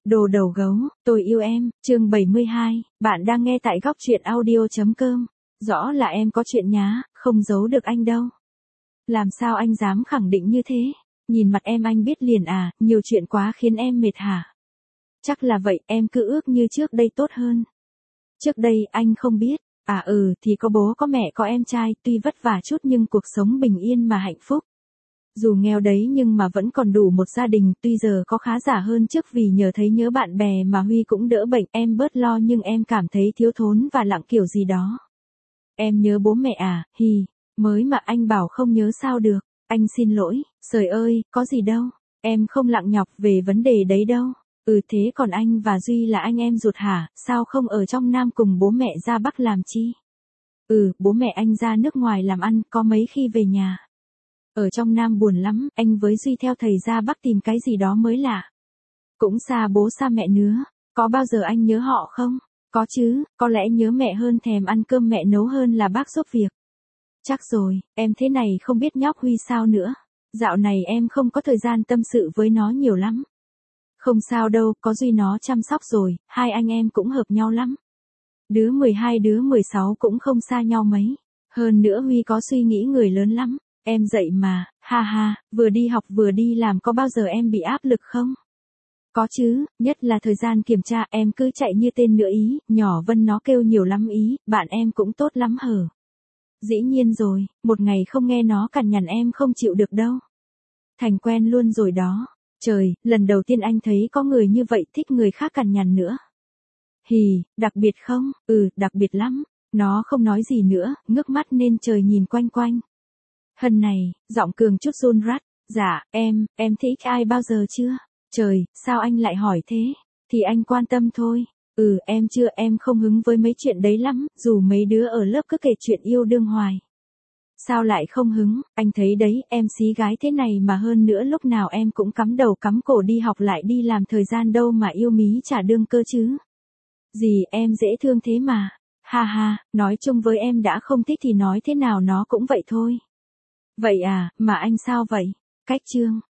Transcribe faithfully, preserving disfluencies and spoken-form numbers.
Đồ đầu gấu, tôi yêu em, chương bảy mươi hai, bạn đang nghe tại góc truyện audio.com. Rõ là em có chuyện nhá, không giấu được anh đâu. Làm sao anh dám khẳng định như thế? Nhìn mặt em anh biết liền à, nhiều chuyện quá khiến em mệt hả? Chắc là vậy, em cứ ước như trước đây tốt hơn. Trước đây anh không biết, à ừ thì có bố có mẹ có em trai, tuy vất vả chút nhưng cuộc sống bình yên mà hạnh phúc. Dù nghèo đấy nhưng mà vẫn còn đủ một gia đình, tuy giờ có khá giả hơn trước vì nhờ thấy nhớ bạn bè mà Huy cũng đỡ bệnh, em bớt lo nhưng em cảm thấy thiếu thốn và lặng kiểu gì đó. Em nhớ bố mẹ à, hì, mới mà anh bảo không nhớ sao được, anh xin lỗi, trời ơi, có gì đâu, em không lặng nhọc về vấn đề đấy đâu. Ừ thế còn anh và Duy là anh em ruột hả, sao không ở trong Nam cùng bố mẹ ra Bắc làm chi? Ừ, bố mẹ anh ra nước ngoài làm ăn, có mấy khi về nhà. Ở trong Nam buồn lắm, anh với Duy theo thầy ra Bắc tìm cái gì đó mới lạ. Cũng xa bố xa mẹ nữa, có bao giờ anh nhớ họ không? Có chứ, có lẽ nhớ mẹ hơn thèm ăn cơm mẹ nấu hơn là bác giúp việc. Chắc rồi, em thế này không biết nhóc Huy sao nữa. Dạo này em không có thời gian tâm sự với nó nhiều lắm. Không sao đâu, có Duy nó chăm sóc rồi, hai anh em cũng hợp nhau lắm. Đứa mười hai đứa mười sáu cũng không xa nhau mấy. Hơn nữa Huy có suy nghĩ người lớn lắm. Em dậy mà, ha ha, vừa đi học vừa đi làm có bao giờ em bị áp lực không? Có chứ, nhất là thời gian kiểm tra em cứ chạy như tên nữa ý, nhỏ Vân nó kêu nhiều lắm ý, bạn em cũng tốt lắm hở. Dĩ nhiên rồi, một ngày không nghe nó cằn nhằn em không chịu được đâu. Thành quen luôn rồi đó. Trời, lần đầu tiên anh thấy có người như vậy thích người khác cằn nhằn nữa. Hì, đặc biệt không? Ừ, đặc biệt lắm. Nó không nói gì nữa, ngước mắt lên trời nhìn quanh quanh. Hân này, giọng Cường chút run rắt, dạ, em, em thích ai bao giờ chưa? Trời, sao anh lại hỏi thế? Thì anh quan tâm thôi. Ừ, em chưa, em không hứng với mấy chuyện đấy lắm, dù mấy đứa ở lớp cứ kể chuyện yêu đương hoài. Sao lại không hứng, anh thấy đấy, em xí gái thế này mà hơn nữa lúc nào em cũng cắm đầu cắm cổ đi học lại đi làm thời gian đâu mà yêu mí trả đương cơ chứ. Gì em dễ thương thế mà. Ha ha, nói chung với em đã không thích thì nói thế nào nó cũng vậy thôi. Vậy à, mà anh sao vậy? Cách chương,